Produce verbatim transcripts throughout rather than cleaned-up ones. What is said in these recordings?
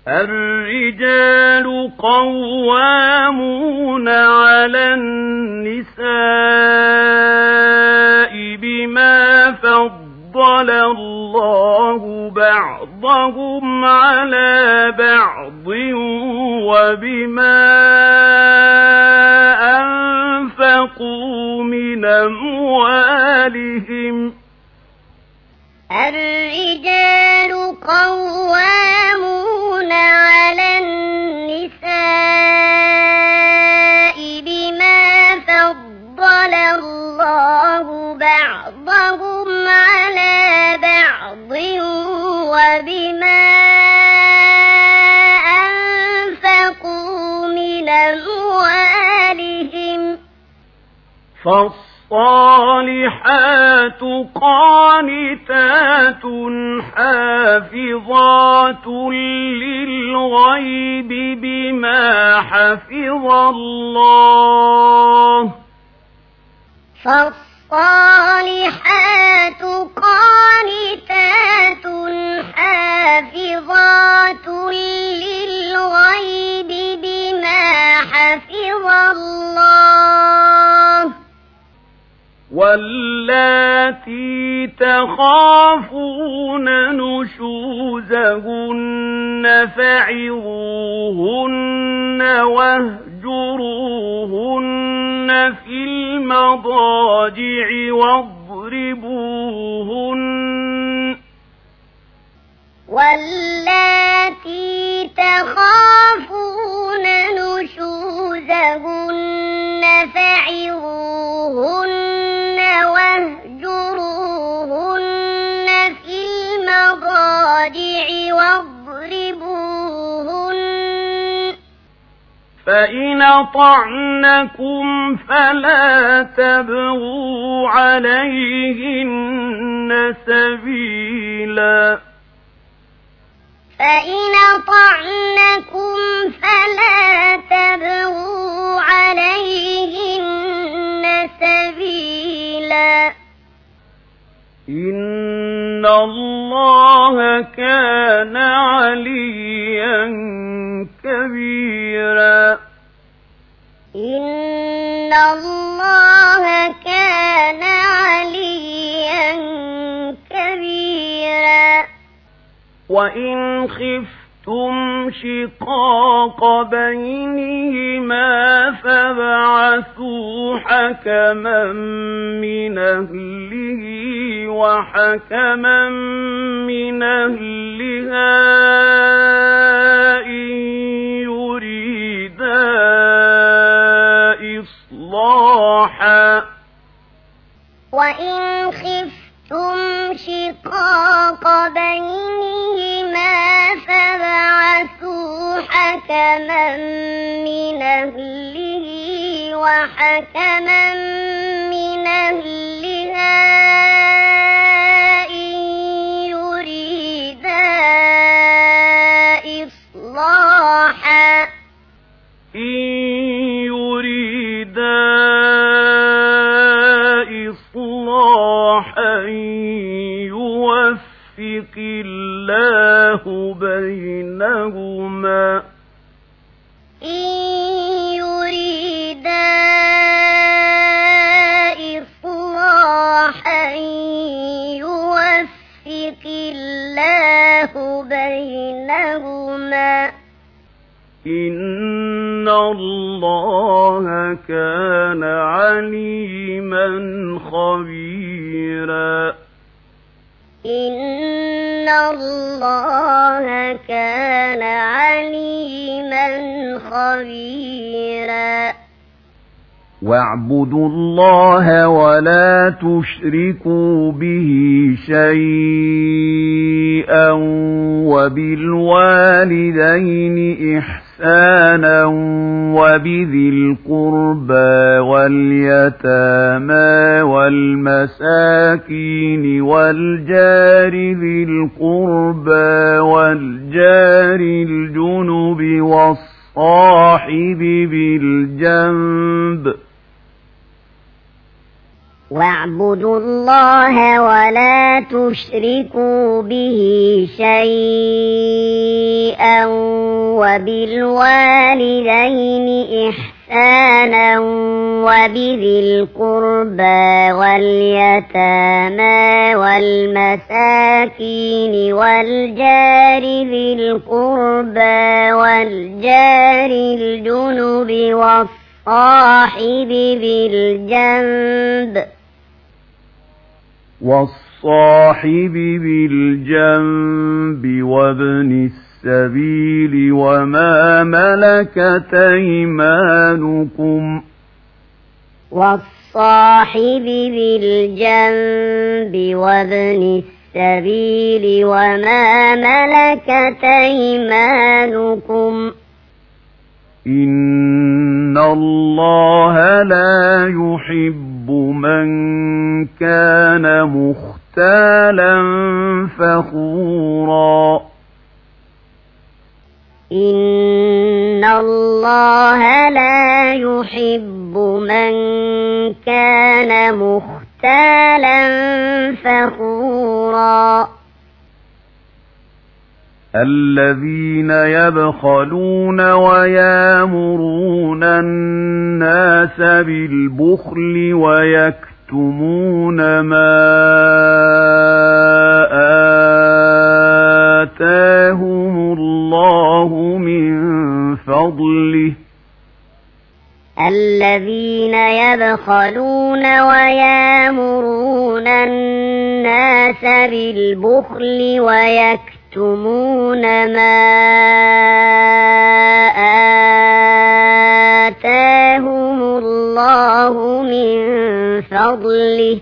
الرجال قوامون على النساء بما فضل الله بعضهم على بعض وبما أنفقوا من أموالهم. الرجال قوامون على النساء بما فضل الله بعضهم على بعض وبما أنفقوا من أموالهم. فالصالحات قانتات حافظات للغيب بما حفظ الله. فالصالحات قانتات حافظات للغيب بما حفظ الله. واللاتي تخافون نشوزهن فعظوهن واهجروهن في المضاجع واضربوهن. واللاتي تخافون نشوزهن فعظوهن واهجروهن في المضاجع واضربوهن. فإن أطعنكم فلا تبغوا عليهن سبيلا. فإن أطعنكم فلا تبغوا عليهن سبيلا. إن الله كان عليا كبيرا. إن الله كان عليا كبيرا. وإن خفتم شقاق بينهما فابعثوا حكما من أهله وحكما من أهلها إن يريدا إصلاحا. وإن خفتم شقاق بينهما فابعثوا حكما من أهله وحكما من أهلها إن يريدا إصلاحا. إن يريدا إصلاحا يوفق الله بينهما. إن يريدا إصلاحا يوفق الله بينهما. إن الله كان عليما خبيرا. إن الله كان عليما خبيرا. واعبدوا الله ولا تشركوا به شيئا وبالوالدين إحسانا وبذي القربى واليتامى والمساكين والجار ذي القربى والجار الجنب والصاحب بالجنب واعبدوا الله ولا تشركوا به شيئا وبالوالدين إحسانا وبذي القربى واليتامى والمساكين والجار ذي القربى والجار الجنب والصاحب بالجنب والصاحب بالجنب وابن السبيل وما ملكت أيمانكم والصاحب بالجنب وابن السبيل وما ملكت أيمانكم إن الله لا يحب من كان مختالا فخورا إن الله لا يحب من كان مختالا فخورا الذين يبخلون ويامرون الناس بالبخل ويكتمون ما آتاهم الله من فضله الذين يبخلون ويامرون الناس بالبخل ويكتمون ما آتاهم الله من فضله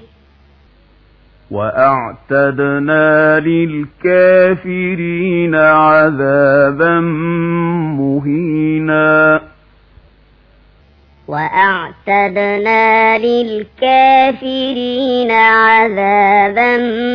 وأعتدنا للكافرين عذابا مهينا وأعتدنا للكافرين عذابا